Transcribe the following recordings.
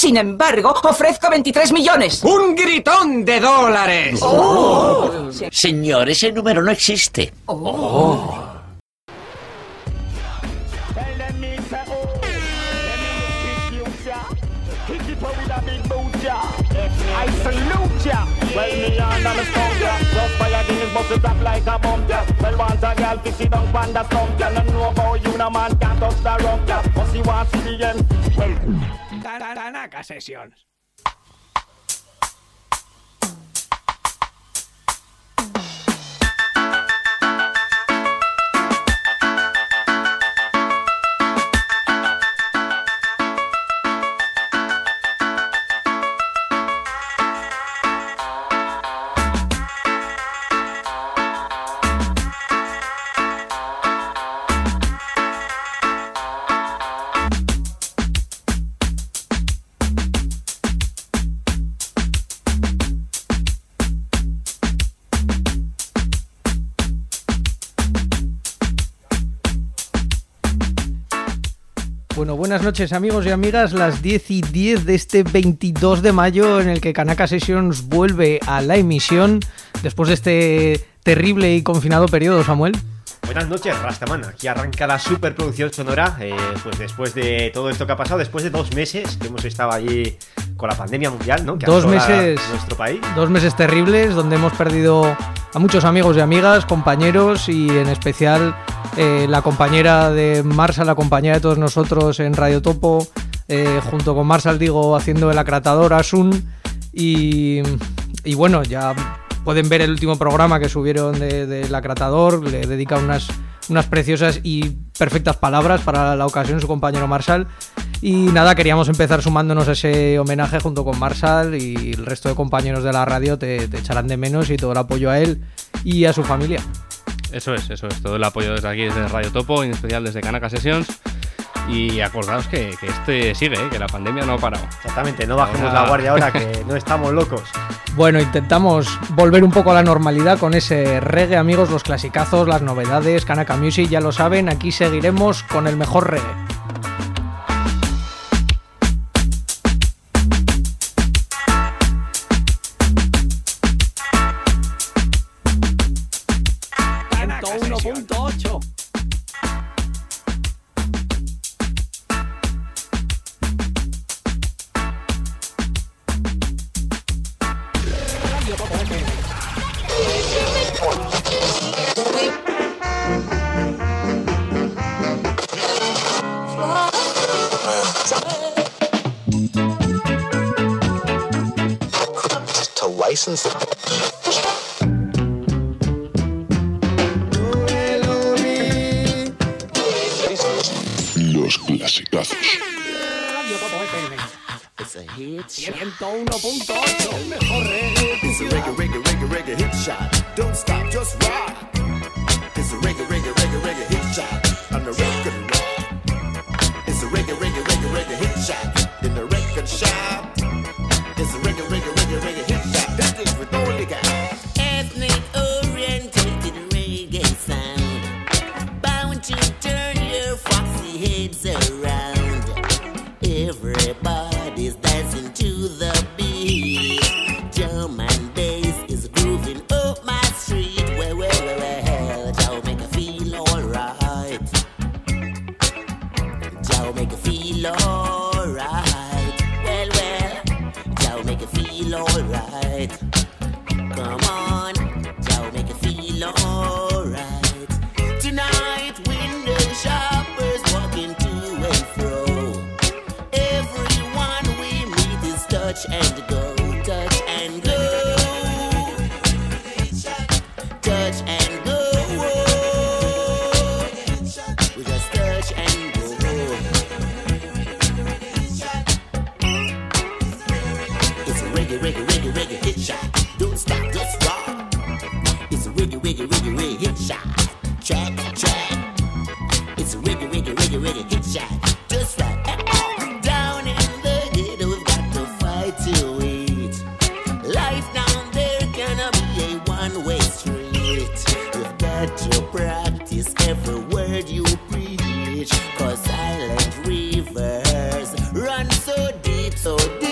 Sin embargo, ofrezco 23 millones. ¡Un gritón de dólares! Oh. Señor, ese número no existe. I salute ya. Well, me and I'm a stump ya. Just fire Guinness bust it up like a bomb ya. Well, want a girl to sit down pan the stump ya. No know about you, no man can't touch the rump ya. But she wants to see the end. Well, Kanaka Sessions. Bueno, buenas noches amigos y amigas, las 10:10 de este 22 de mayo en el que Kanaka Sessions vuelve a la emisión después de este terrible y confinado periodo, Samuel. Buenas noches, Rastaman. Aquí arranca la superproducción sonora, pues después de todo esto que ha pasado, después de 2 meses que hemos estado allí con la pandemia mundial, ¿no? Que 2 meses, nuestro país. 2 meses terribles donde hemos perdido a muchos amigos y amigas, compañeros y en especial la compañera de Marsal, la compañera de todos nosotros en Radio Topo, junto con Marsal, digo, haciendo el acratador Asun y bueno, ya pueden ver el último programa que subieron del acratador, le dedica unas preciosas y perfectas palabras para la ocasión su compañero Marsal. Y nada, queríamos empezar sumándonos a ese homenaje junto con Marsal, y el resto de compañeros de la radio te echarán de menos, y todo el apoyo a él y a su familia. Eso es, todo el apoyo desde aquí, desde Radio Topo, en especial desde Kanaka Sessions. Y acordaos que este sigue, que la pandemia no ha parado. Exactamente, no bajemos la guardia ahora, que no estamos locos. Bueno, intentamos volver un poco a la normalidad con ese reggae, amigos, los clasicazos, las novedades, Kanaka Music, ya lo saben, aquí seguiremos con el mejor reggae. Los clasicazos. 101.8, el mejor reggae. It's a reggae hit shot. Don't stop, just rock. It's a reggae hit shot. On the record rock. It's a reggae hit shot. In the record shop. It's a reggae hit shot. That is with all the guys. Ethnic orientated reggae sound. Bound to turn your foxy heads around. Everybody's dancing to the beat. Drum and bass is grooving up my street. Well, that'll make you feel alright. That'll make you feel alright. Well, that'll make you feel alright. Come on, that'll make you feel alright. Tonight, window shoppers walking to and fro. Everyone we meet is touch and go, touch and go, touch and go. We just touch and go. It's a reggae hit shot. Don't stop, just rock. It's a reggae hit shot. Track. It's a reggae hit shot. Just rock. Down in the ghetto, we've got to fight to eat. Life down there cannot be a one-way street. You've got to practice every word you preach. 'Cause silent rivers run so deep, so deep.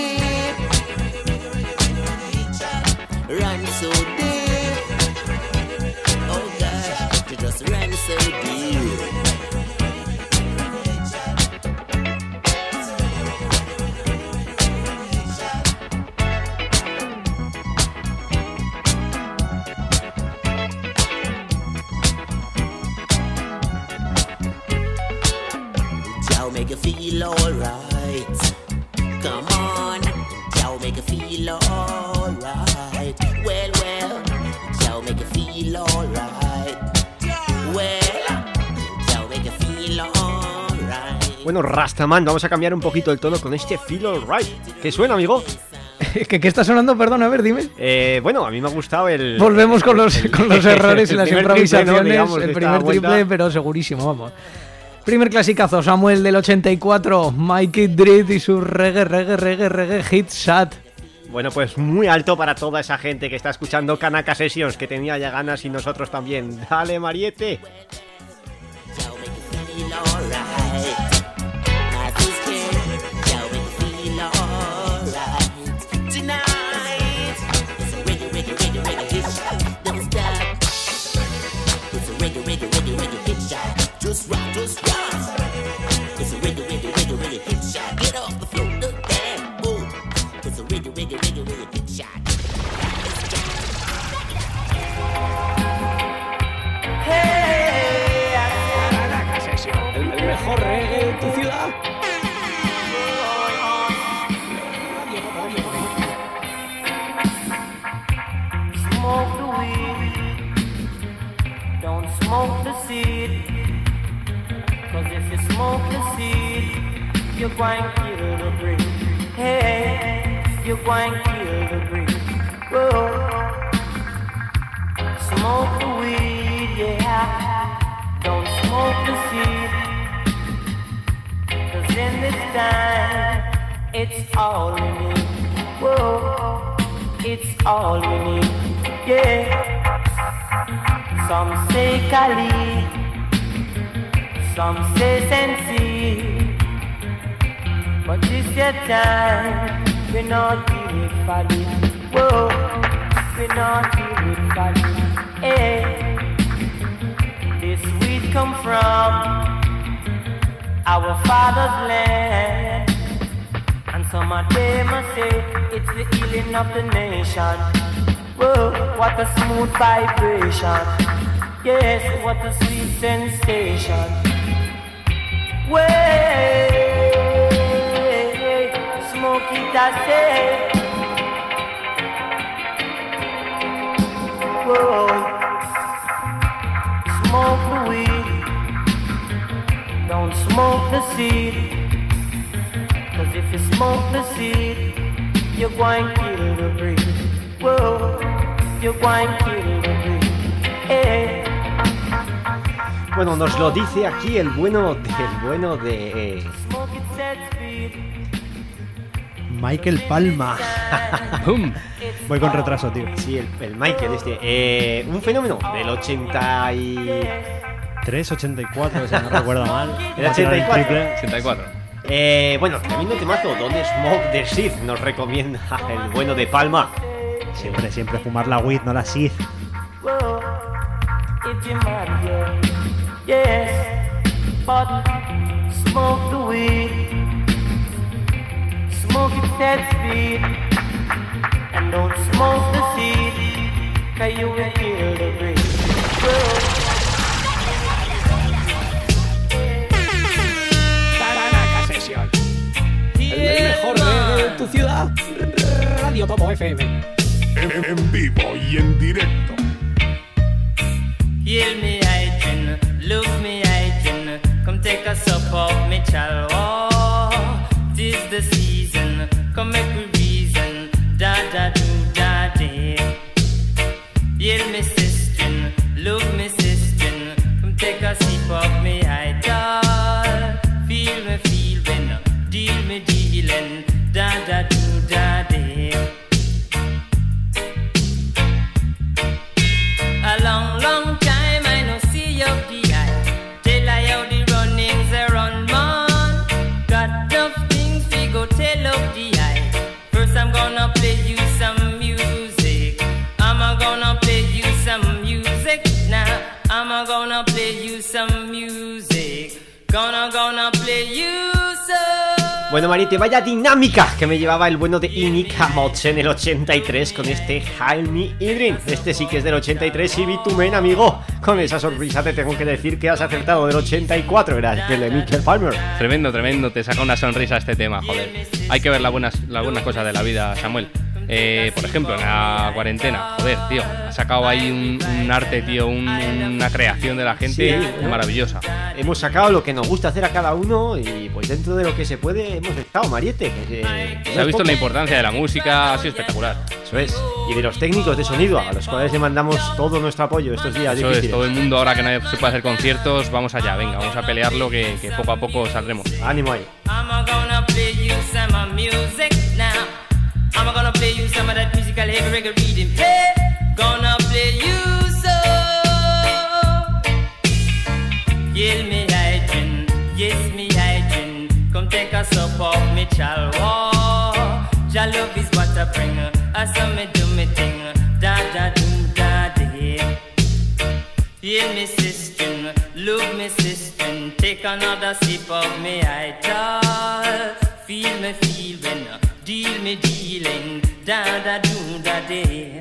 make you feel alright. Well, Joe make you feel alright. Well, Joe make you feel alright. Bueno, Rastaman, vamos a cambiar un poquito el tono con este Feel Alright. ¿Qué suena, amigo? ¿Qué está sonando? Perdón, a ver, dime. Bueno, a mí me ha gustado el... Volvemos con los errores y las improvisaciones. Triple, ¿no? Digamos, el primer triple, pero segurísimo, vamos. Primer clasicazo, Samuel del 84, Mikey Dread y su reggae hit Shot. Bueno, pues muy alto para toda esa gente que está escuchando Kanaka Sessions, que tenía ya ganas y nosotros también. Dale, Mariette. Just rock, just rock. It's a reggae, reggae, reggae, reggae hit shot. Get off the floor, look that, boom. It's a reggae, reggae, reggae, reggae hit shot. Hey, El mejor reggae de tu ciudad. Smoke the weed, don't smoke the seed. Cause if you smoke the seed, you're going to kill the breed. Hey, you're going to kill the breed. Whoa. Smoke the weed, yeah. Don't smoke the seed. Cause in this time, it's all we need. Whoa, it's all we need. Yeah. Some say Cali, some say Sensi, but this your time, we not deal with folly. Whoa, we not deal with folly. Hey, this weed come from our father's land, and some of them say it's the healing of the nation. Whoa, what a smooth vibration. Yes, what a sweet sensation. Way, smoke it, I say. Whoa, smoke the weed, don't smoke the seed. Cause if you smoke the seed, you're going to kill the breed. Whoa, you're going to kill the breed. Hey. Bueno, nos lo dice aquí el bueno de Michael Palma. Voy con retraso, tío. Sí, el Michael un fenómeno del 83, 84, si no recuerdo mal. El 84. 84. Bueno, tremendo temazo. Don't Smoke the Seed nos recomienda el bueno de Palma. Siempre fumar la weed, no la seed. Yes, but smoke the weed, smoke it at speed, and don't smoke the seed, 'cause you will kill the breed. Kanaka Session. El mejor de tu ciudad. Radio Topo FM. En vivo y en directo. Heal me hygiene, look me hygiene, come take a sup of me chalwa. 'Tis the season, come make me reason, da da do da day. Heal me sister, look me sister, come take a sip of me idol. Feel me feeling, deal me dealing, da da do da day. A long, long time I no see you the eye. Tell I how the runnings they run, man. Got enough things we go tell up the eye. First I'm gonna play you some music. I'm gonna play you some music now. I'm gonna play you some music. Gonna play you some. Bueno, Mariette, vaya dinámica que me llevaba el bueno de Inika Mods en el 83 con este Hail Me Idrin. Este sí que es del 83 y Bitumen, amigo. Con esa sonrisa te tengo que decir que has acertado. Del 84 era el de Michael Palmer. Tremendo, tremendo, te saca una sonrisa este tema, joder. Hay que ver las buenas cosas de la vida, Samuel. Por ejemplo, en la cuarentena, joder, tío, ha sacado ahí un arte, tío, una creación de la gente maravillosa. Hemos sacado lo que nos gusta hacer a cada uno y pues dentro de lo que se puede hemos estado, Mariette. Se ha visto la importancia de la música, ha sido espectacular. Eso es. Y de los técnicos de sonido, a los cuales le mandamos todo nuestro apoyo estos días Eso difíciles. Es, todo el mundo ahora que nadie se puede hacer conciertos, vamos allá, venga, vamos a pelearlo que poco a poco saldremos. Ánimo ahí. I'm gonna play you some music now. I'm gonna play you some of that musical heavy reggae reading. Hey, gonna play you so. Yell me hygiene, yes me hygiene. Come take a sup off me chalwa. Your love is what I bring. I saw me do me thing. Da da do da day. Yell me sister, love me sister. Take another sip of me idol. Feel me feeling. Deal me dealing, da da do da day.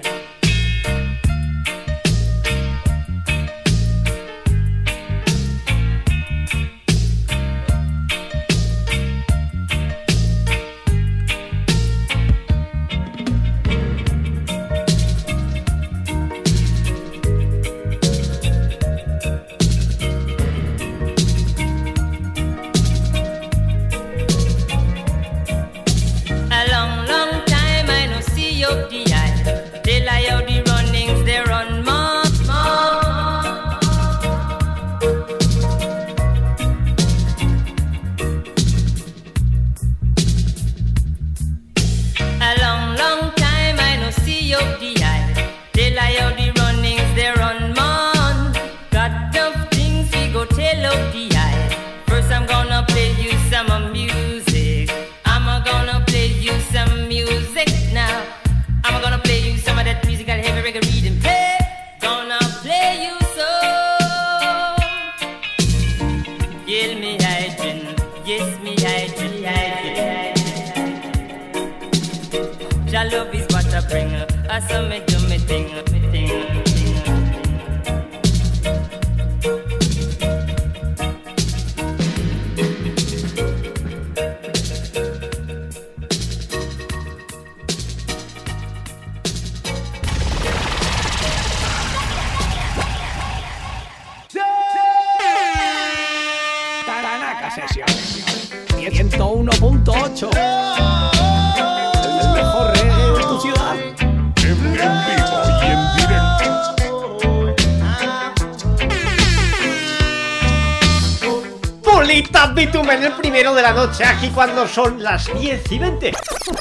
Bitumen, el primero de la noche, aquí cuando son las 10:20.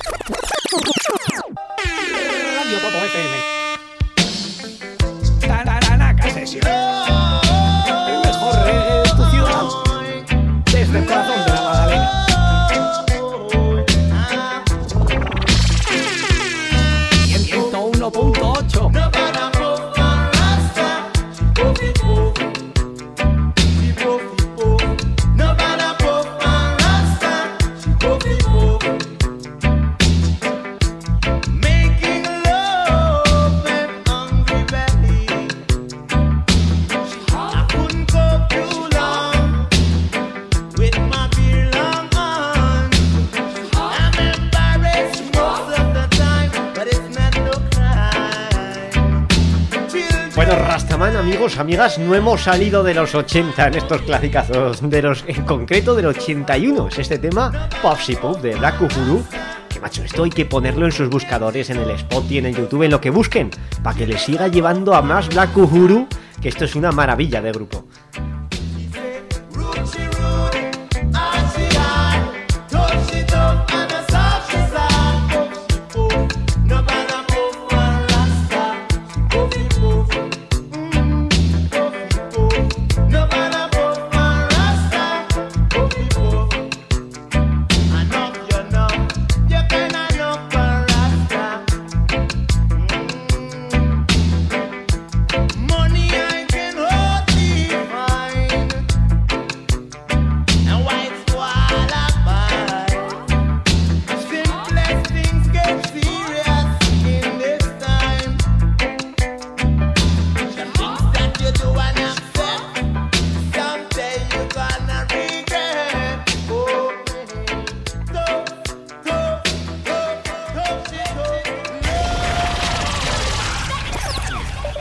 Radio Topo FM. Tanaka Session. El mejor reggae de tu ciudad. Desde el corazón de la Magdalena. Y en 101.8. Rastaman, amigos, amigas, no hemos salido de los 80 en estos clasicazos, en concreto del 81, es este tema Popsy Pop de Black Uhuru, que macho, esto hay que ponerlo en sus buscadores, en el Spotify, en el YouTube, en lo que busquen, para que les siga llevando a más Black Uhuru, que esto es una maravilla de grupo. Money I can hold.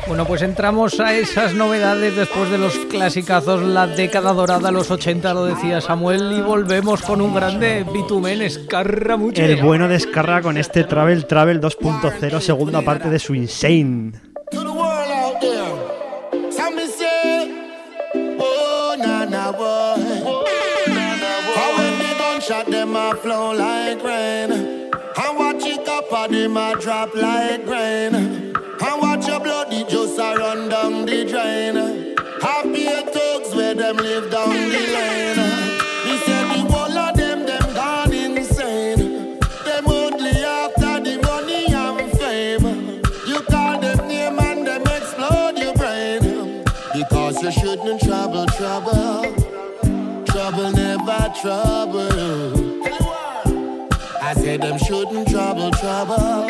Bueno, pues entramos a esas novedades después de los clasicazos, la década dorada, los 80, lo decía Samuel, y volvemos con un grande Bitumen, Escarramuche. El bueno de Escarra con este Travel 2.0, segunda parte de su Insane. To the world out there. Some me say, oh, na boy. How when the gunshot them a flow like rain, and watch it up and them a drop like rain, and watch your bloody just a run down the drain. Happy thugs where them live down the lane. He said the whole of them gone insane. Them only after the money and fame. You call them name and them explode your brain. Because you shouldn't trouble. Trouble never trouble you. I said them shouldn't trouble. Trouble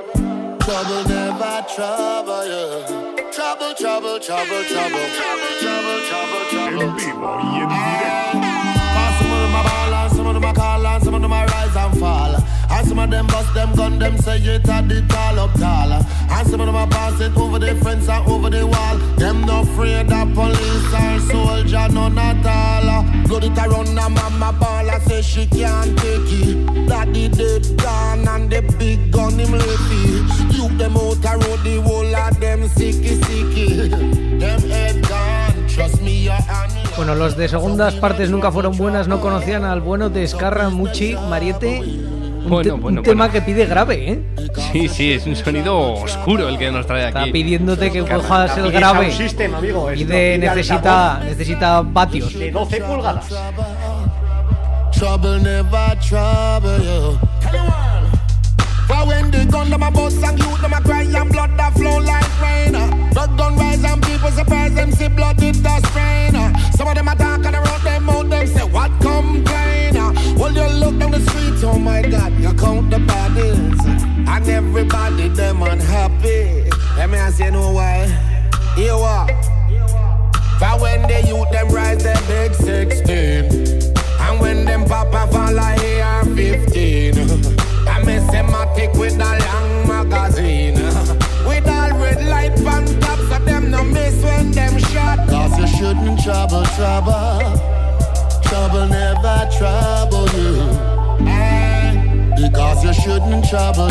never trouble you. Trouble. En vivo y en directo. Some of them a ball and some of them a call and some of them a rise and fall. And some of them bust them gun, them say it at the tall up tall. And some of them a pass it over the fence and over the wall. Them no afraid of police or soldier, none at all. Blood it around a mama ball, I say she can't take it. Daddy dead gone and the big gun him lefty. You them out a road, the whole of them sicky. Them head gone, trust me your honey. Bueno, los de segundas partes nunca fueron buenas, no conocían al bueno de Escarramuchi, Mariette. Un tema que pide grave, ¿eh? Sí, es un sonido oscuro el que nos trae aquí. Está pidiéndote que cojas el grave. System, amigo. Necesita patios. De 12 pulgadas. Trouble never trouble you. For when the gun them a bust and youth them a cry and blood that flow like rain. Blood gun rise and people surprise them see blood it does rain. Some of them attack and around them out them say what complain. Well you look down the street, oh my God, you count the bodies and everybody them unhappy. Let me ask you know why. Here what? For when the youth them rise them big 16, and when them papa fall like AR-15. I'm systematic with a long magazine. With all red light on top, so them no miss when them shot. Cause you shouldn't trouble. Trouble never trouble you. Because you shouldn't trouble.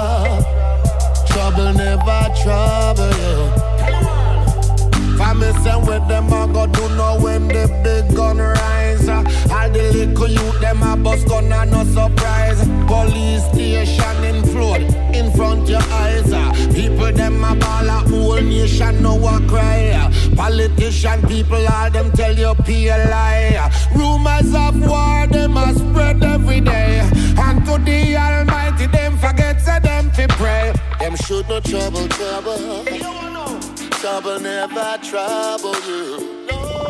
Trouble never trouble you. Family with them I go do know when the big gun rise. All the little youth them a bust gun and no surprise. Police station in flood in front your eyes. People them a ball a whole nation know a cry. Politician people all them tell you pay a lie. Rumors of war them a spread every day. And to the Almighty them forget say them to pray. Them should no trouble. Trouble never trouble you.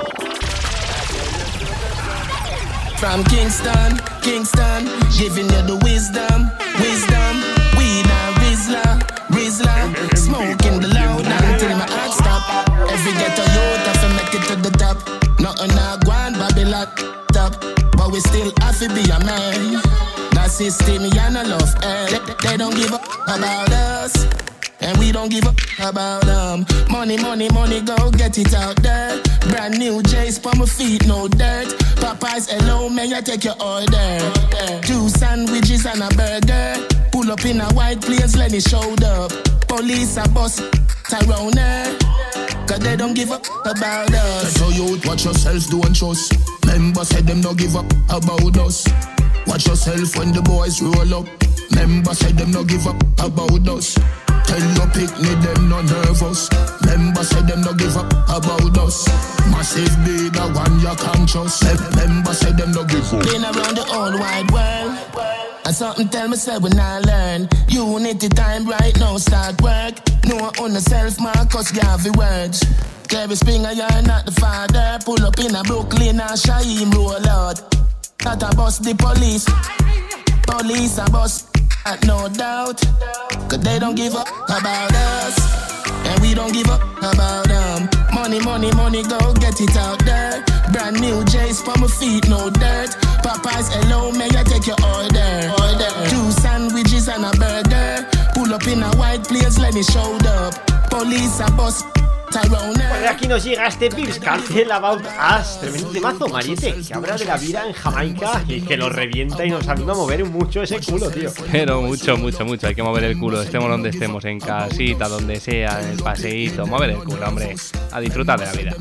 From Kingston, giving you the wisdom. Weed and Rizla, smoking the loud until my heart stop. Every ghetto youth have to make it to the top. Nothing a gone, Babylon top, but we still have to be a man. That system, you no love, they don't give up about us. And we don't give up about them. Money, go get it out there. Brand new J's for my feet, no dirt. Popeyes, hello, may I take your order? 2 sandwiches and a burger. Pull up in a white place, let me show up. Police a bus around her. Cause they don't give up about us. So you watch yourself, don't trust. Members said them don't give up about us. Watch yourself when the boys roll up. Members said them don't give up about us. Tell your picnic them no nervous. Members say them no give up about us. Massive be the one you can't trust. Members say them no give up. Been around the whole wide world, and something tell me say we not learn. Unity time right now start work. No on the self Marcus Garvey words. Jerry Springer you're not the father. Pull up in a Brooklyn and Shaheem roll out. Not a bus the police. Police a bus. No doubt, cause they don't give up about us, and we don't give up about them. Money, go get it out there. Brand new J's for my feet, no dirt. Popeyes, hello, may I take your order? 2 sandwiches and a burger. Pull up in a white place, let me show up. Police a bus. Pues aquí nos llega este Vybz Kartel About Us, tremendo temazo, Mariette, que habla de la vida en Jamaica y que nos revienta y nos anima a mover mucho ese culo, tío. Pero mucho, hay que mover el culo, estemos donde estemos, en casita, donde sea, en el paseíto, mover el culo, hombre, a disfrutar de la vida.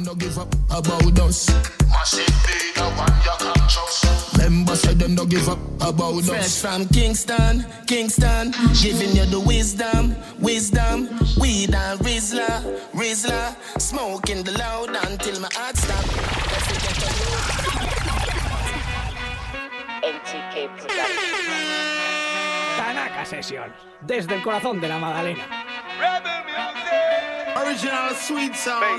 Members say them don't give up about us. Fresh from Kingston, giving you the wisdom. Weed and Rizla, smoking the loud until my heart stop. NTK Production. Tanaka Sessions, desde el corazón de la Magdalena. Rebel music, original sweet sound.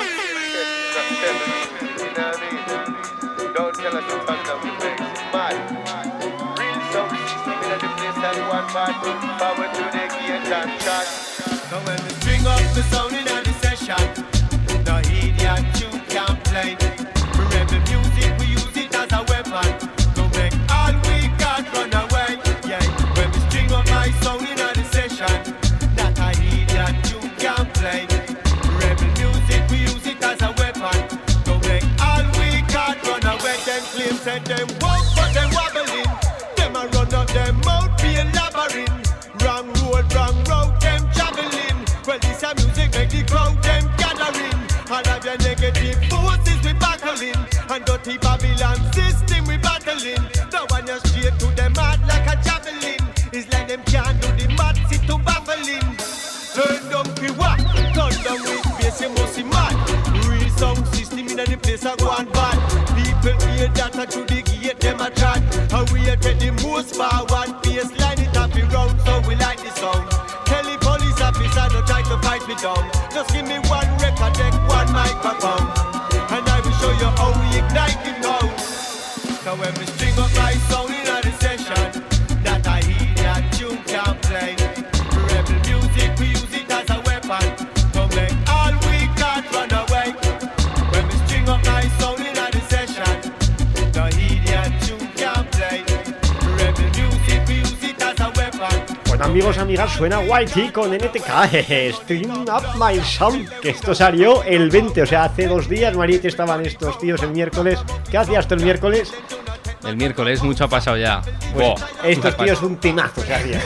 Don't tell us to turn down the bass, it's mad. Real sound system in the place and one man power to the gate and chat. So when we string up the sound in the session, the idiot tune can play. We rebel music, we use it as a weapon to make all we got run away. Yeah, when we string up my sound in the session, that a idiot tune can play. Rebel music, we use it as a weapon to make all we got run away. Them claims and them walk, but them wobbling. Them a run up them mouth, be a labyrinth. Wrong road, them traveling. Well, this a music make the crowd them gathering. All of your negative forces we battling, and dirty Babylon system we battling. The one you straight to them heart like a javelin. Is like them can't do the math, sit to baffling. Turn down for what? Turn down with bass, you must see mad. Real sound system in the place a go and bad. People hear that and through the gate them a chat. And we are the most forward baseline it happy round, so we like the sound. Tell the police officer don't try to fight me down. Just give me one record deck, one microphone, and I will show you how we ignite it now. So when we string up my sound in the session, that I hear that tune can play. Rebel music, we use it as a weapon to make all we got run away. When we string up my sound in the session, the idiot tune can play. Rebel music, we use it as a weapon. Bueno, amigos, amigas, suena YT con NTK, String Up My Sound, que esto salió el 20, o sea, hace 2 días. Mariette, estaban estos tíos el miércoles. ¿Qué hacías tú el miércoles? El miércoles mucho ha pasado ya. Pues estos tíos un temazo se hacían.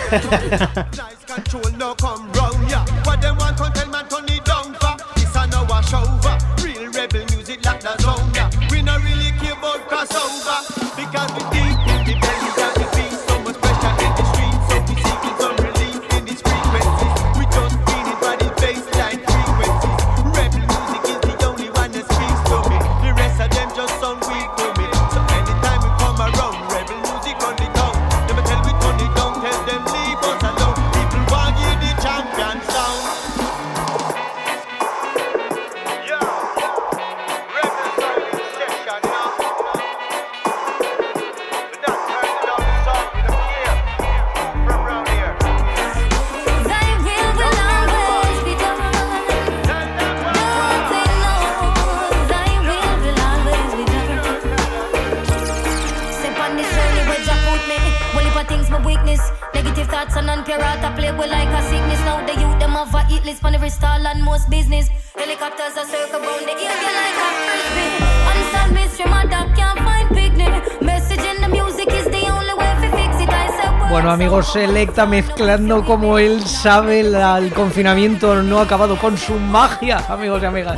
Bueno, amigos, Selecta mezclando como él sabe. El confinamiento no ha acabado con su magia, amigos y amigas.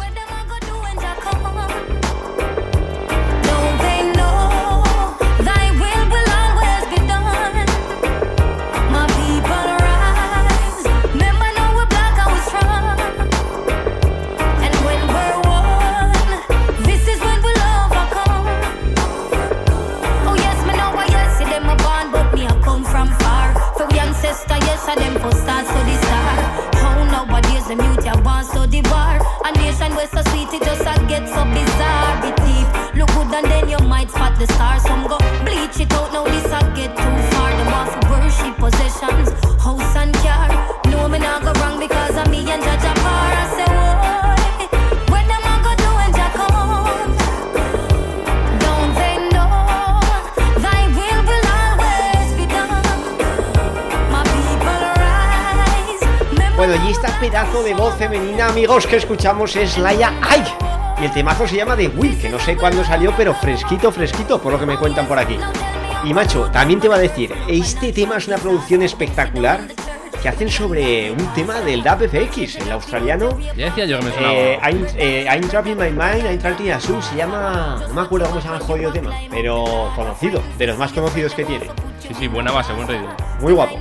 Bueno, y esta pedazo de voz femenina, amigos, que escuchamos es Laia Ay. Y el temazo se llama The Will, que no sé cuándo salió, pero fresquito, por lo que me cuentan por aquí. Y macho, también te voy a decir, este tema es una producción espectacular que hacen sobre un tema del DAB-FX, el australiano. Ya decía yo que me sonaba. I'm Trapping My Mind, I'm Trapping a Soul, se llama... No me acuerdo cómo se llama el jodido tema, pero conocido, de los más conocidos que tiene. Sí, buena base, buen ritmo. Muy guapo.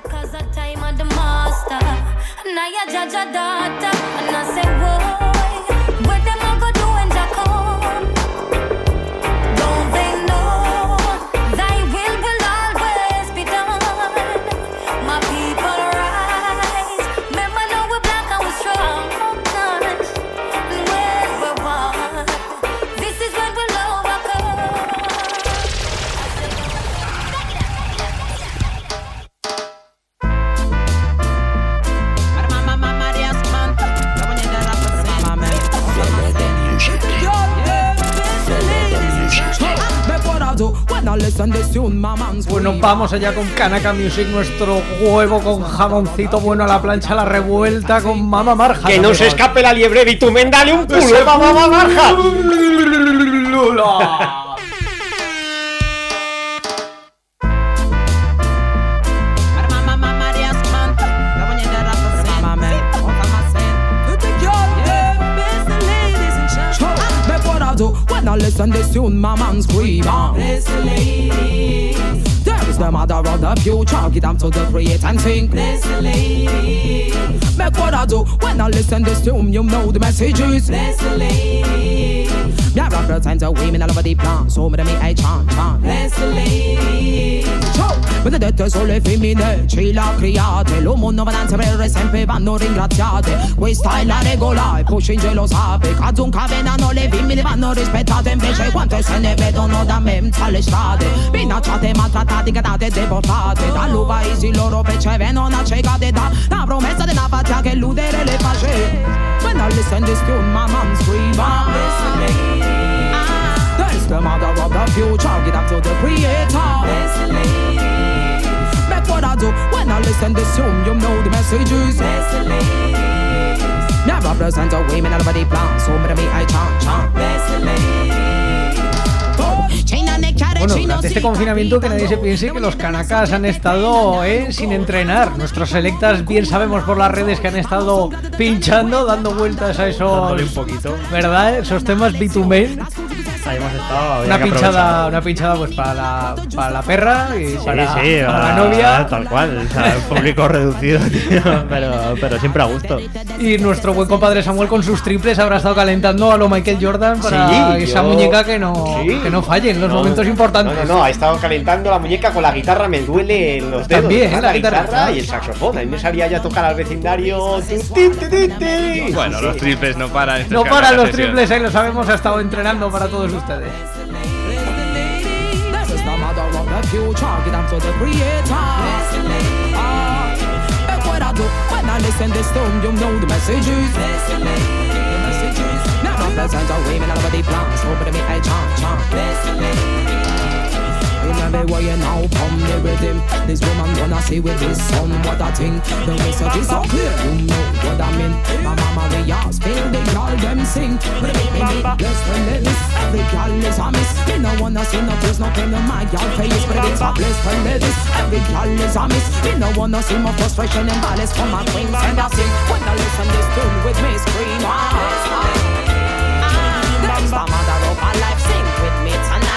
Bueno, vamos allá con Kanaka Music, nuestro huevo con jamoncito bueno a la plancha, la revuelta con Mama Marja. Que no se escape la liebre, Bitumen, dale un culo, Mama Marja. When I listen this tune, my man scream out. Bless the ladies. There is the mother of the future. Get them to the create and sing. Bless the ladies. Make what I do when I listen this tune, you know the messages. Bless the ladies. Me I represent the women all over the plan. So me I chant. Bless the ladies. Ma detto solo femmine ce l'ha create, l'uomo non va a sapere sempre vanno ringraziate. Questa è la regola e poi in lo sape. Cazzo un cavenano le femmine vanno rispettate, invece quante se ne vedono da me alle strade. Minacciate, maltrattate, cadate e deportate. Dallo paesi loro ricevono accecate da la promessa della patria che illudere le face. When I listen this tune, my mom scream out. There's the mother of the future, get up to the creator. Make what I do when I listen this tune, you know the messages. Me represent a women all over the plan, so me I chant. Bueno, durante este confinamiento que nadie se piense que los Kanakas han estado sin entrenar. Nuestros selectas bien sabemos por las redes que han estado pinchando, dando vueltas a esos... Dándole un poquito. ¿Verdad? Esos temas Bitumen. Ahí hemos estado. Una pinchada pues para la perra y para la novia. Tal cual, o sea, un público reducido, tío, pero siempre a gusto. Y nuestro buen compadre Samuel con sus triples habrá estado calentando a lo Michael Jordan para esa muñeca que no falle en los momentos importantes. No, ha estado calentando la muñeca con la guitarra, me duele en los dedos. También, la guitarra y el saxofón. A mí me salía ya a tocar al vecindario. Bueno, los triples no paran. No paran los triples, ahí lo sabemos, ha estado entrenando para todos ustedes. Remember you now come there with him. This woman gonna see with this son what I think. The message is so clear, you know what I mean. My mama we ask, feel the girl them sing. But me bless the ladies, every girl is a miss. Me no wanna see no tears, no pain on my girl face. But it's a bless the ladies, every girl is a miss. Me no wanna see my frustration and malice from my queens and I sing. When I listen this tune with me scream. That's the mother of my life, sing with me tonight.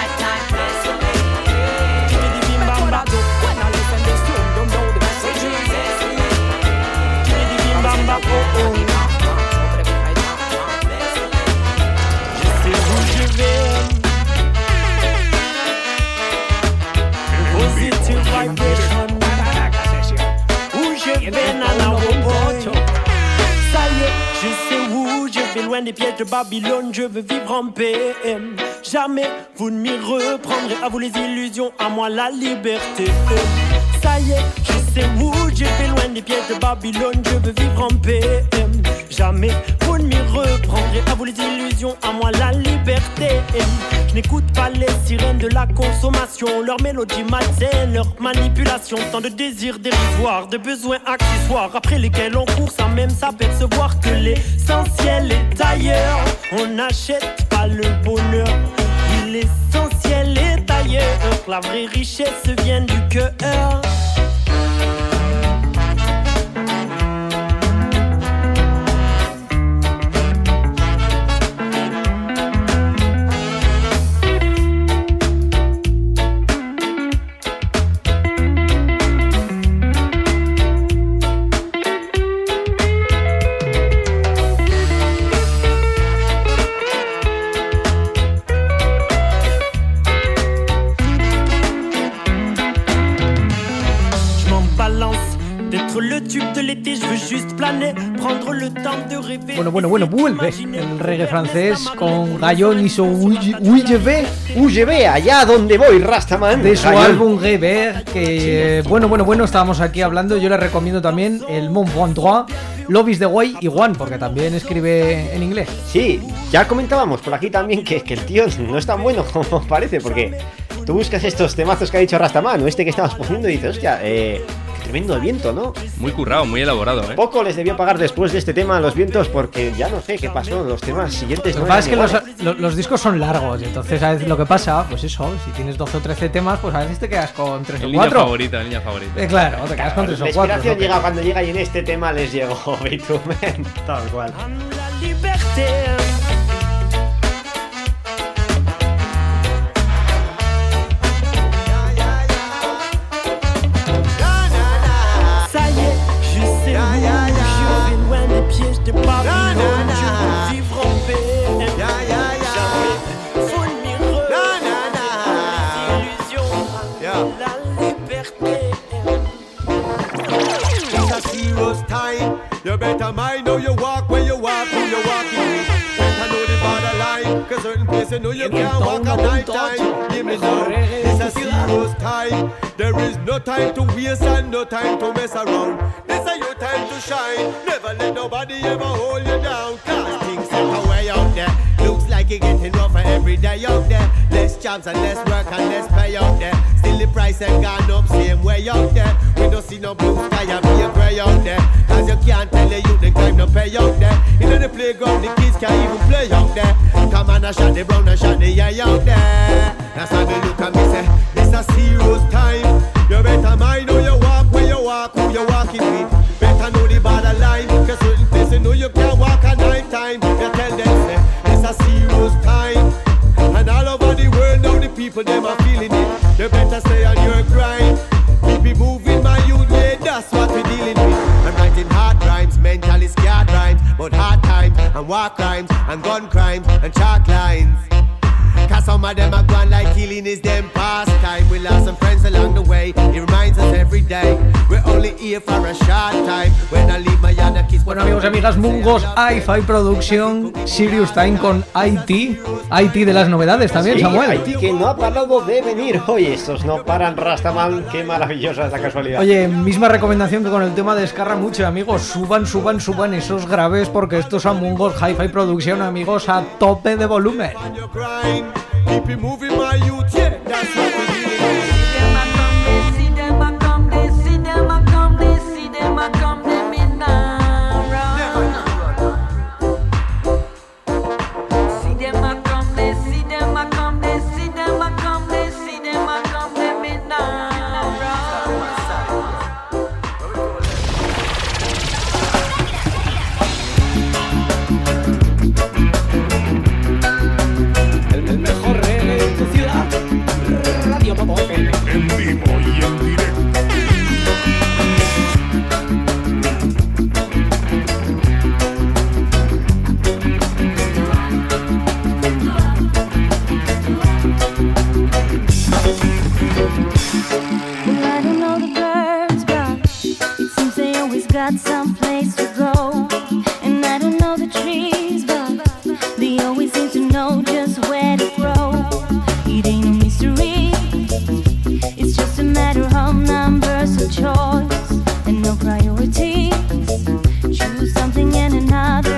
Loin des pièges de Babylone, je veux vivre en paix. Jamais vous ne m'y reprendrez. À vous les illusions, à moi la liberté. Ça y est, je sais où je vais loin des pièges de Babylone, je veux vivre en paix. Jamais vous ne m'y reprendrez. À vous les illusions, à moi la liberté. Je n'écoute pas les sirènes de la consommation, leur mélodie malsaine, leur manipulation. Tant de désirs dérisoires, de besoins accessoires, après lesquels on court sans même s'apercevoir que l'essentiel est ailleurs. On n'achète pas le bonheur, oui, l'essentiel est ailleurs. La vraie richesse vient du cœur. Le tube de l'été, je veux juste planer, prendre le temps de rêver. Bueno, vuelve el reggae francés con Gallon y su UGB, allá donde voy, Rastaman. De su álbum Rever, que bueno, estábamos aquí hablando. Yo les recomiendo también el Mon Vendroit, Lobbies de Way y One, porque también escribe en inglés. Sí, ya comentábamos por aquí también que el tío no es tan bueno como parece, porque tú buscas estos temazos que ha dicho Rastaman, o este que estamos poniendo, y dices, hostia, tremendo viento, ¿no? Muy currado, muy elaborado, ¿eh? Poco les debió pagar después de este tema a los vientos, porque ya no sé qué pasó. Los temas siguientes no eran iguales. Lo que pasa es que los discos son largos, y entonces a veces lo que pasa, pues eso, si tienes 12 o 13 temas, pues a veces te quedas con 3 o 4. El niño favorito. Claro, te quedas con 3 o 4. La inspiración llega cuando llega, y en este tema les llegó Bitumen, tal cual. De Babylone, je veux vivre en paix. Jamais faut m'y reprendre. Illusions, la liberté. It's a serious time. You better mind how you walk, when you walk, who you walking with. Better know the borderline, cause certain places you know you can't walk at night time. Give me now. It's a serious time. There is no time to waste and no time to mess around. This is your time to shine. Never let nobody ever hold you down. Cause things set away out there. Looks like you're getting rougher every day out there. Less jobs and less work and less pay out there. Still the price ain't gone up same way out there. We don't see no blue sky and be a grey out there. Cause you can't tell the youth the time to pay out there. In the playground the kids can't even play out there. Come on, I shot the brown and shot the eye out there. That's how they look at me say, this a serious time. You better mind how you walk, where you walk, who you walking with. Better know the borderline, cause certain places you know you can't walk at night time. You tell them say, it's a serious time. And all over the world now the people them are feeling it. You better stay on your grind. Keep it moving my youth, yeah, that's what we're dealing with. I'm writing hard rhymes, mentally scared rhymes, but hard times and war crimes and gun crimes and chalk lines. Cause some of them are gone like killing is them pastime. We lost some friends along the way, it reminds us every day. We're only here for a short time. When I leave my other kids. Bueno, amigos y amigas, Mungos, Hi-Fi Production, Serious Time con IT de las novedades también, sí, Samuel. IT que no ha parado de venir. Oye, estos no paran, Rastaman, qué maravillosa esta casualidad. Oye, misma recomendación que con el tema de Descarra mucho, amigos. Suban esos graves, porque estos son Mungos, Hi-Fi Production, amigos, a tope de volumen. Keep it moving my youth, yeah, that's what we're dealing with. See them a come, they see them a come, they see them a come, them in now run. See them a come, they see them a come, they see them a come, they see them a come, them in now El mejor reggae de tu ciudad. Radio Topo FM. En vivo y en directo. I don't know the birds, but it seems they always got some place to go. And I don't know the trees, but they always seem to know just where to grow. It ain't a mystery, it's just a matter of numbers and choice, and no priorities. Choose something and another.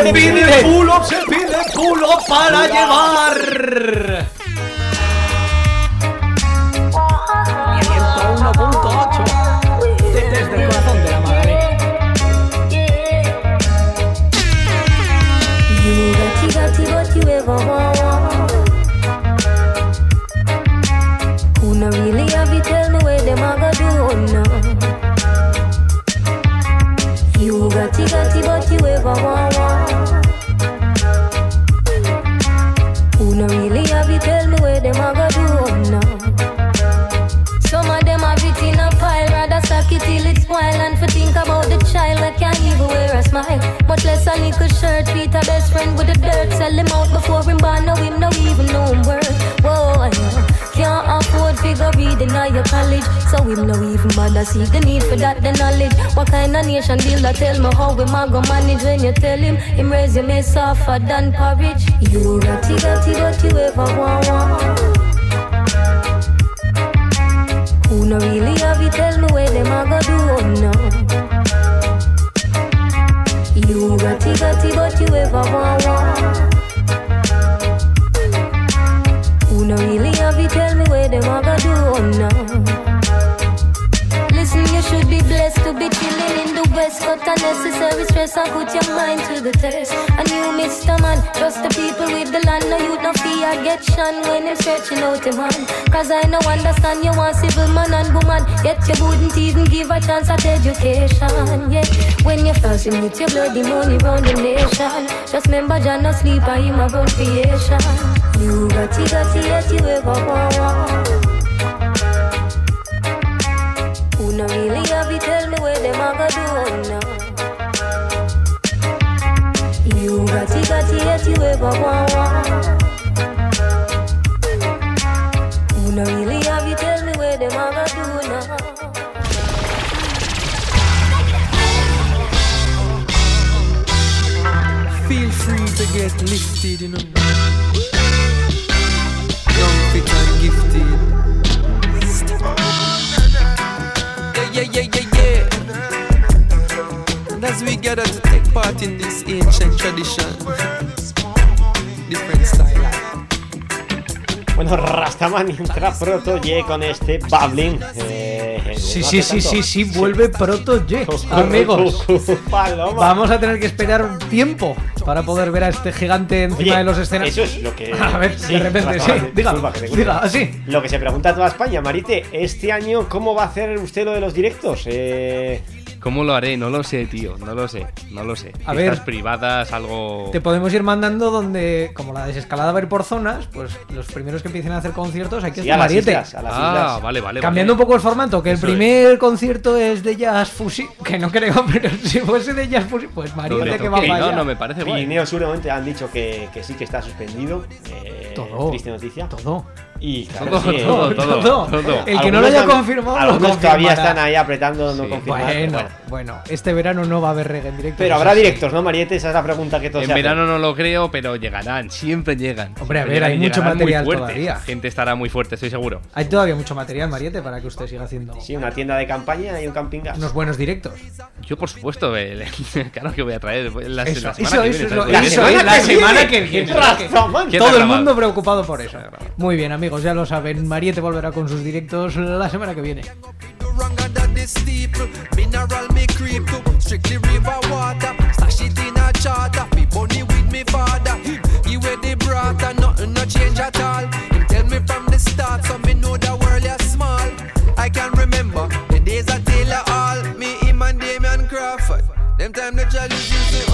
Se pide pull-up para llevar. 101.8 desde el corazón de la Magdalena. You got what you ever want. Who no really have it, tell me where them a go do now. You got what you ever want. Who no really have it, tell me where them a go do now. Some of them have it in a pile, rather stack it till it's spoil. And for think about the child that can't even wear a smile, much less a little shirt. Peter best friend with the dirt, sell him out before him born. Now him no even know him worth. Whoa, can't afford figure reading at your college, so him no even bother see the need for that the knowledge. What kind of nation deal that tell me how we mag go manage? When you tell him resume softer than porridge. You got it what you ever want. Who no really have it, tell me where them a go do now. You got it what you ever want. Who no really have it, tell me where them a go do now. Listen, you should be blessed to be chilling in the West. Cut unnecessary stress and put your mind to the test. And you, Mr. Man, trust the people with the land. No youth, no fear, get shunned when them stretching out your hand. Cause I no understand you want civil man and woman, yet you wouldn't even give a chance at education. Yeah, when you're fasting with your bloody money round the nation, just remember John no sleep and him a run creation. You got it yet you ever want. Who no really have it, tell me where them a go do now. You got it yet you ever want. Who no really have it, tell me where them a go do now. Feel free to get lifted, you know. Young, fit and gifted. Yeah. And as we gather to take part in this ancient tradition, different style. Bueno, Rastaman entra Proto Ye con este Bubbling. Sí, vuelve Proto Ye, amigos. Vamos a tener que esperar un tiempo para poder ver a este gigante encima de los escenarios. Eso es lo que... A ver, sí, de repente, sí, diga, así. Lo que se pregunta a toda España, Marite, este año, ¿cómo va a hacer usted lo de los directos? ¿Cómo lo haré? No lo sé, tío, no lo sé. A Fiestas ver, privadas, algo... Te podemos ir mandando donde, como la desescalada va a ir por zonas, pues los primeros que empiecen a hacer conciertos hay que hacer Mariette. Vale. Cambiando un poco el formato, que el primer concierto es de Jazz Fusi, que no creo, pero si fuese de Jazz Fusi, pues Mariette que va para allá. No, me parece guay. Pirineo seguramente han dicho que sí que está suspendido. Todo. Triste noticia. Todo. Y claro, todo. El que no lo haya confirmado, algunos todavía están ahí apretando no confirmar. Bueno, este verano no va a haber reggae en directo. Pero habrá directos, ¿no, Mariette? Esa es la pregunta que todos en verano no lo creo, pero llegarán, siempre llegan. Hombre, a ver, hay mucho material todavía. La gente estará muy fuerte, estoy seguro. Hay todavía mucho material, Mariette, para que usted siga haciendo. Sí, una tienda de campaña y un camping gas. Unos buenos directos. Yo, por supuesto, claro que voy a traer la semana que viene. Todo el mundo preocupado por eso. Muy bien, amigos, ya lo saben. Mariette volverá con sus directos la semana que viene. Mineral me creep to strictly river water. Stash it in a charter. Be bunny with me father. He wear the brat and nothing no change at all. He tell me from the start, so me know the world is small. I can remember the days at Taylor Hall. Me, him and Damian Crawford. Them time the judges used to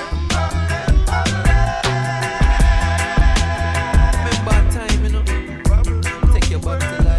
remember time, you know. Take your butt to life.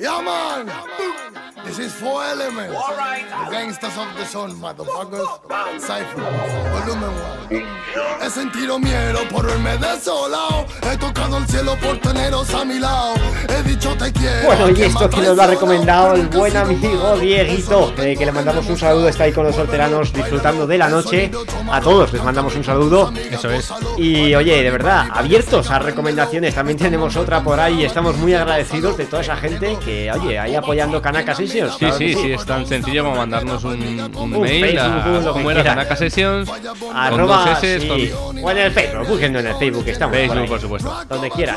Yeah, man. This is 4 Elements. All right. The gangsters of the sun, motherfuckers. Cypher. Volumen 1. He sentido miedo por verme desolado. He tocado el cielo por teneros a mi lado. He dicho te quiero. Bueno, y esto que nos lo ha recomendado el buen amigo Dieguito, que le mandamos un saludo, está ahí con los solteranos disfrutando de la noche. A todos les mandamos un saludo. Eso es. Y oye, de verdad, abiertos a recomendaciones. También tenemos otra por ahí. Estamos muy agradecidos de toda esa gente que, oye, ahí apoyando Kanaka Sessions. Sí, claro sí, es tan sencillo como mandarnos un mail Facebook, a, ¿cómo era? Kanaka Sessions arroba, con 2 S, sí. O en el Facebook, búsquenlo en el Facebook, estamos Facebook, por supuesto. Donde quieras.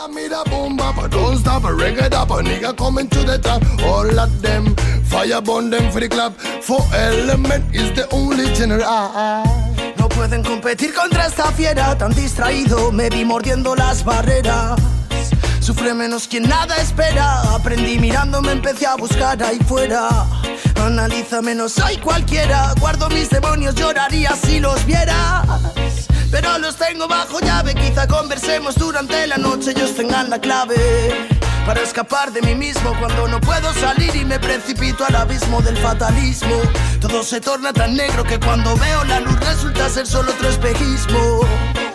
No pueden competir contra esta fiera, tan distraído me vi mordiendo las barreras. Sufre menos quien nada espera. Aprendí mirándome, empecé a buscar ahí fuera. Analiza menos, soy cualquiera. Guardo mis demonios, lloraría si los vieras. Pero los tengo bajo llave. Quizá conversemos durante la noche, ellos tengan la clave para escapar de mí mismo cuando no puedo salir y me precipito al abismo del fatalismo. Todo se torna tan negro que cuando veo la luz resulta ser solo otro espejismo.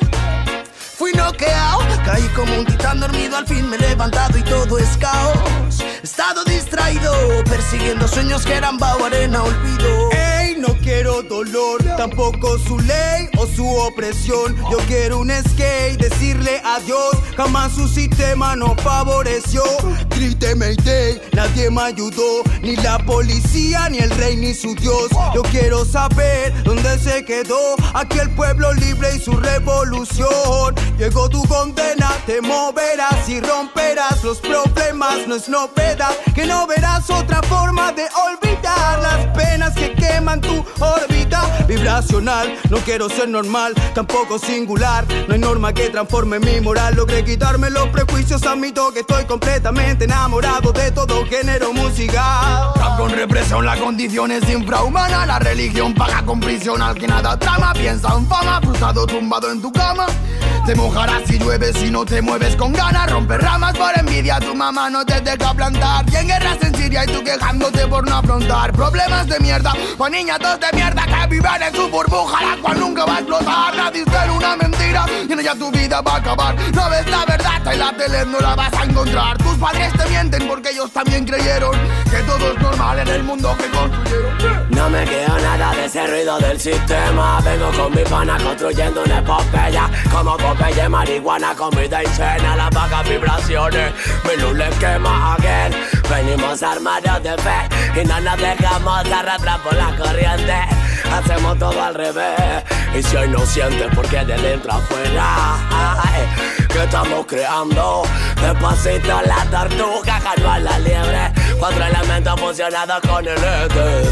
Fui noqueado, caí como un titán dormido, al fin me he levantado y todo es caos. He estado distraído, persiguiendo sueños que eran vaho, arena, olvido. Ey, no quiero dolor, tampoco su ley o su opresión. Yo quiero un skate, decirle adiós, jamás su sistema no favoreció. Grité Mayday, nadie me ayudó, ni la policía, ni el rey, ni su dios. Yo quiero saber dónde se quedó aquel pueblo libre y su revolución. Llegó tu condena, te moverás y romperás los problemas, no es novedad que no verás otra forma de olvidar las penas que queman tu órbita vibracional. No quiero ser normal, tampoco singular, no hay norma que transforme mi moral. Logré quitarme los prejuicios, admito que estoy completamente enamorado de todo género musical. Rap con represión, la condición es infrahumana. La religión paga con prisión al que nada trama. Piensa en fama, frustrado tumbado en tu cama. Te mojarás si llueve si no te mueves con ganas. Romper ramas por envidia, tu mamá no te deja plantar. Y en guerras en Siria y tú quejándote por no afrontar problemas de mierda, o niñatos de mierda que viven en su burbuja, la cual nunca va a explotar. Nadie es una mentira y en ella tu vida va a acabar. No ves la verdad, en la tele no la vas a encontrar. Tus padres te mienten porque ellos también creyeron que todo es normal en el mundo que construyeron. No me queda nada de ese ruido del sistema. Vengo con mi pana construyendo una epopeya. Como Popeye, marihuana, comida y cena. Las bajas vibraciones, mi luz les quema again. Venimos armados de fe y no nos dejamos arrastrar por la corriente. Hacemos todo al revés. Y si hoy no sientes, porque de dentro afuera, que estamos creando despacito la tortuga, ganó a la liebre. 4 elementos fusionados con el éter,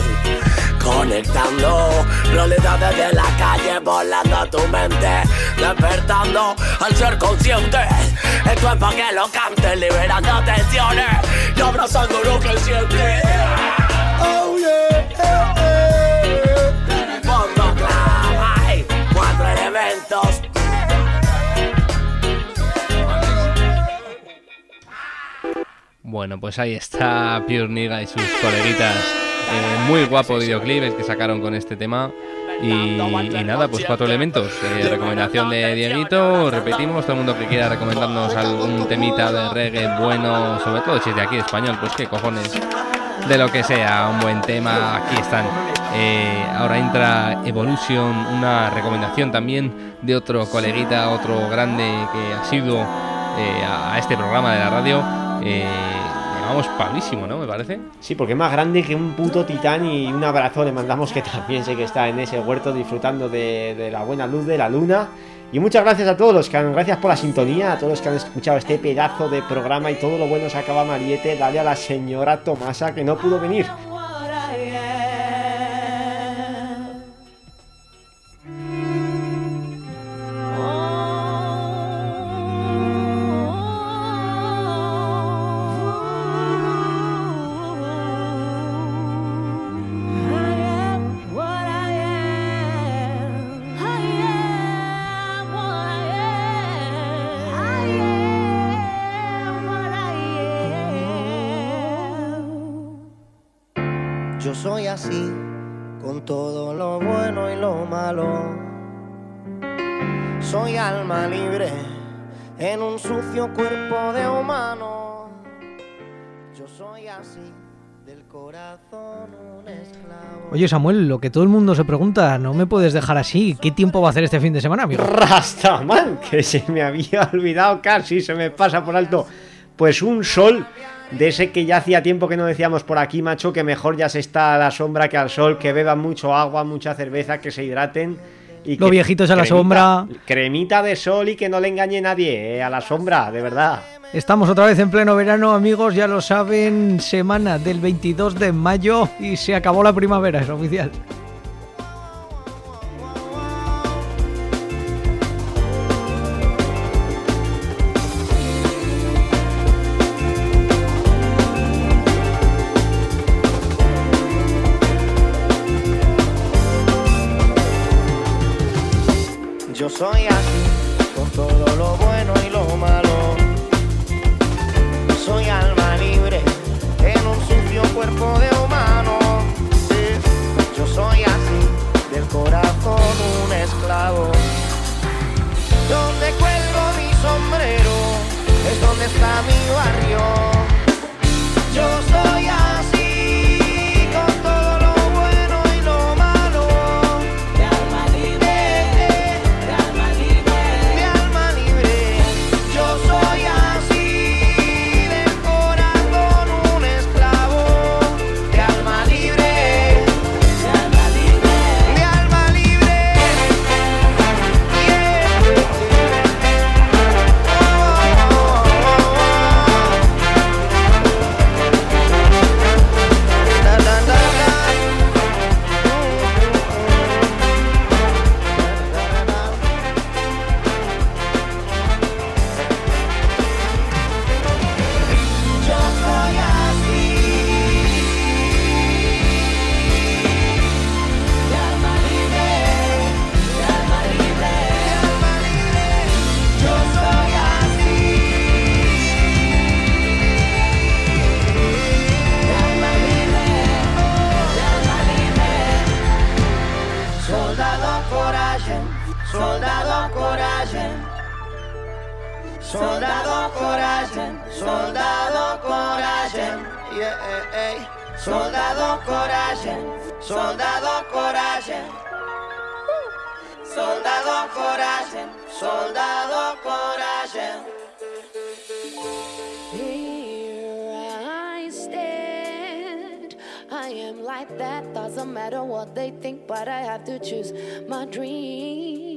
conectando realidades de la calle, volando a tu mente, despertando al ser consciente. Esto es pa' que lo cantes, liberando tensiones y abrazando lo que sientes. Oh yeah, Fondo clave, 4 elementos. Bueno, pues ahí está Pure Niga y sus coleguitas. Muy guapo videoclip el que sacaron con este tema. Y nada, pues 4 elementos. Recomendación de Dieguito. Repetimos, todo el mundo que quiera recomendarnos algún temita de reggae bueno, sobre todo si es de aquí español, pues qué cojones, de lo que sea, un buen tema, aquí están. Ahora entra Evolution, una recomendación también de otro coleguita, otro grande que ha sido a este programa de la radio. Llamamos Pablísimo, ¿no? Me parece. Sí, porque es más grande que un puto titán. Y un abrazo le mandamos, que también sé que está en ese huerto disfrutando de la buena luz de la luna. Y muchas gracias a todos los que han, gracias por la sintonía, a todos los que han escuchado este pedazo de programa. Y todo lo bueno se acaba, Mariette. Dale a la señora Tomasa, que no pudo venir. Yo soy así, con todo lo bueno y lo malo. Soy alma libre en un sucio cuerpo de humano. Yo soy así, del corazón un esclavo. Oye, Samuel, lo que todo el mundo se pregunta, no me puedes dejar así. ¿Qué tiempo va a hacer este fin de semana, amigo? Rastaman, que se me había olvidado, casi se me pasa por alto. Pues un sol de ese que ya hacía tiempo que no decíamos por aquí, macho, que mejor ya se está a la sombra que al sol, que beban mucho agua, mucha cerveza, que se hidraten. Y los viejitos a la sombra. Cremita de sol y que no le engañe nadie, a la sombra, de verdad. Estamos otra vez en pleno verano, amigos, ya lo saben, semana del 22 de mayo y se acabó la primavera, es oficial. Yo soy así, con todo lo bueno y lo malo. Soy alma libre en un sucio cuerpo de humano. Sí. Yo soy así, del corazón un esclavo. Donde cuelgo mi sombrero es donde está mi barrio. Yo soy así, con todo lo bueno y lo malo. De alma libre, de alma libre, de alma libre. Yo soy así, del corazón un esclavo. De alma libre, de alma libre, de alma libre. Soldado coraje, soldado coraje, soldado coraje, yeah, soldado coraje, soldado coraje, soldado coraje, soldado coraje. Here I stand, I am like that, doesn't matter what they think, but I have to choose my dreams.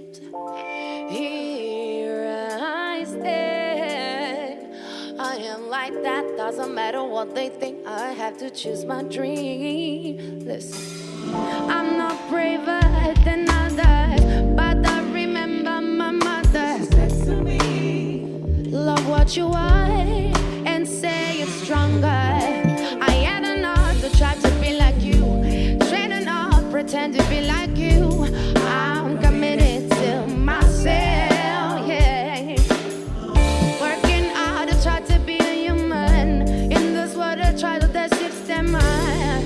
Here I stand, I am like that, doesn't matter what they think, I have to choose my dream. Listen, I'm not braver than others, but I remember my mother. She said to me, love what you are and say it's stronger. I had enough to try to be like you, train enough, pretend to be like you. I'm committed to myself, yeah. Working hard to try to be a human in this world I try to the system. I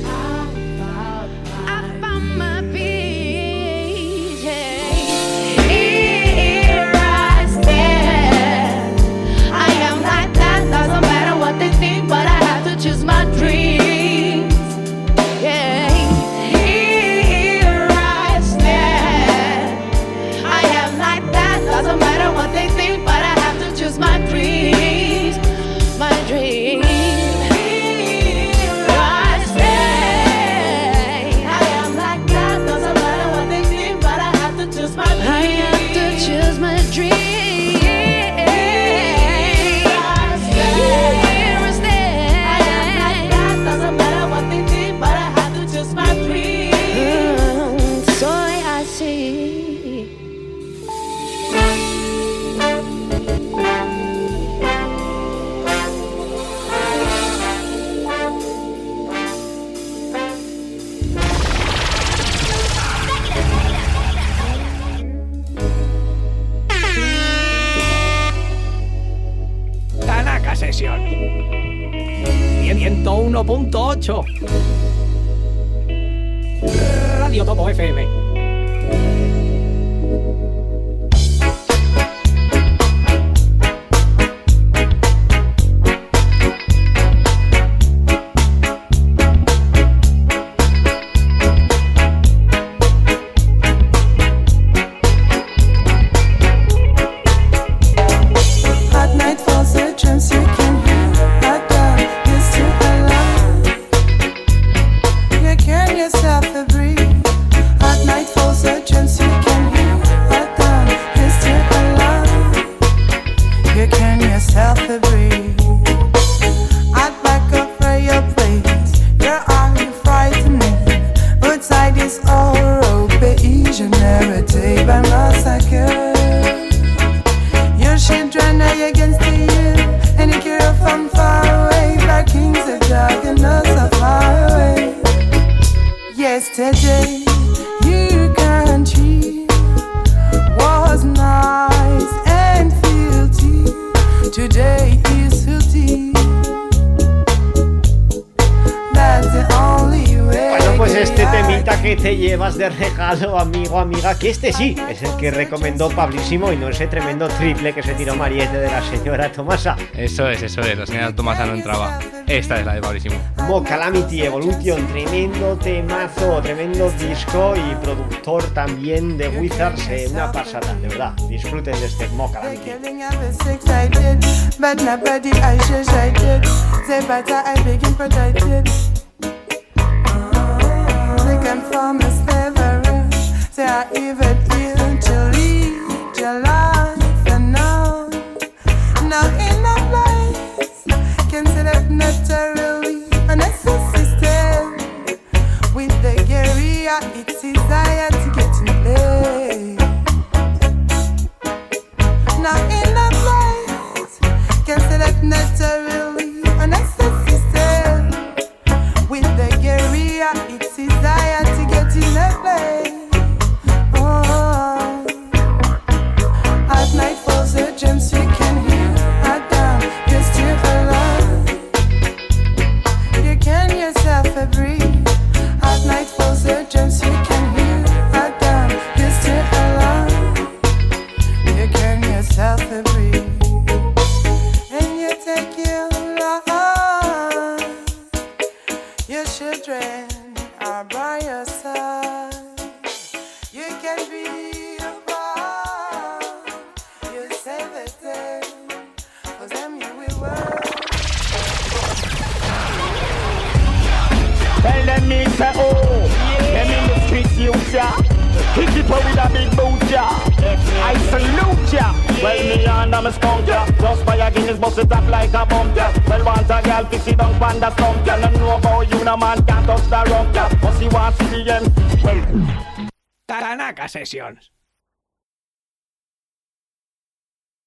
found my peace, yeah. Here I stand, I am like that, doesn't matter what they think, but I have to choose my dreams, yeah. Here I stand, I am like that, doesn't matter what they think, but I have to choose my dreams, my dreams. Here I stand, I am like that, doesn't matter what they think, but I have to choose my dreams. I have to choose my dreams. Soy así. Tanaka Session 101.8. Radio Topo FM. De regalo, amigo, amiga, que este sí es el que recomendó Pablísimo y no ese tremendo triple que se tiró Mariette de la señora Tomasa. Eso es, la señora Tomasa no entraba. Esta es la de Pablísimo. Mo Calamity Evolution, tremendo temazo, tremendo disco y productor también de Wizards, una pasada, de verdad. Disfruten de este Mo Calamity. From a slavery, say I even feel to lead your life, and now in a place, considered naturally an system. With the guerrilla, it's desire to get in play. Now in a place, considered naturally an system. With the guerrilla, it's desire to get in a play. Oh, at night falls the gems you can hear. At dawn, you're still alive. You can yourself a breathe. At night falls the gems you can hear. At dawn, you're still alive. You can yourself a breathe. And you take your love. Your children are by your side. You can be a part. You save the day. For them you will work. Tell them me say oh, them in the streets you ya. Hit it with a big boot ya. I salute ya. Well me and I'm a skunk ya. Just by a Guinness bust it up like a bump ya. Well want a girl fix it down pan the stump ya. No know about you no man can't touch the rump ya. But she wants to see them. Tanaka Sessions.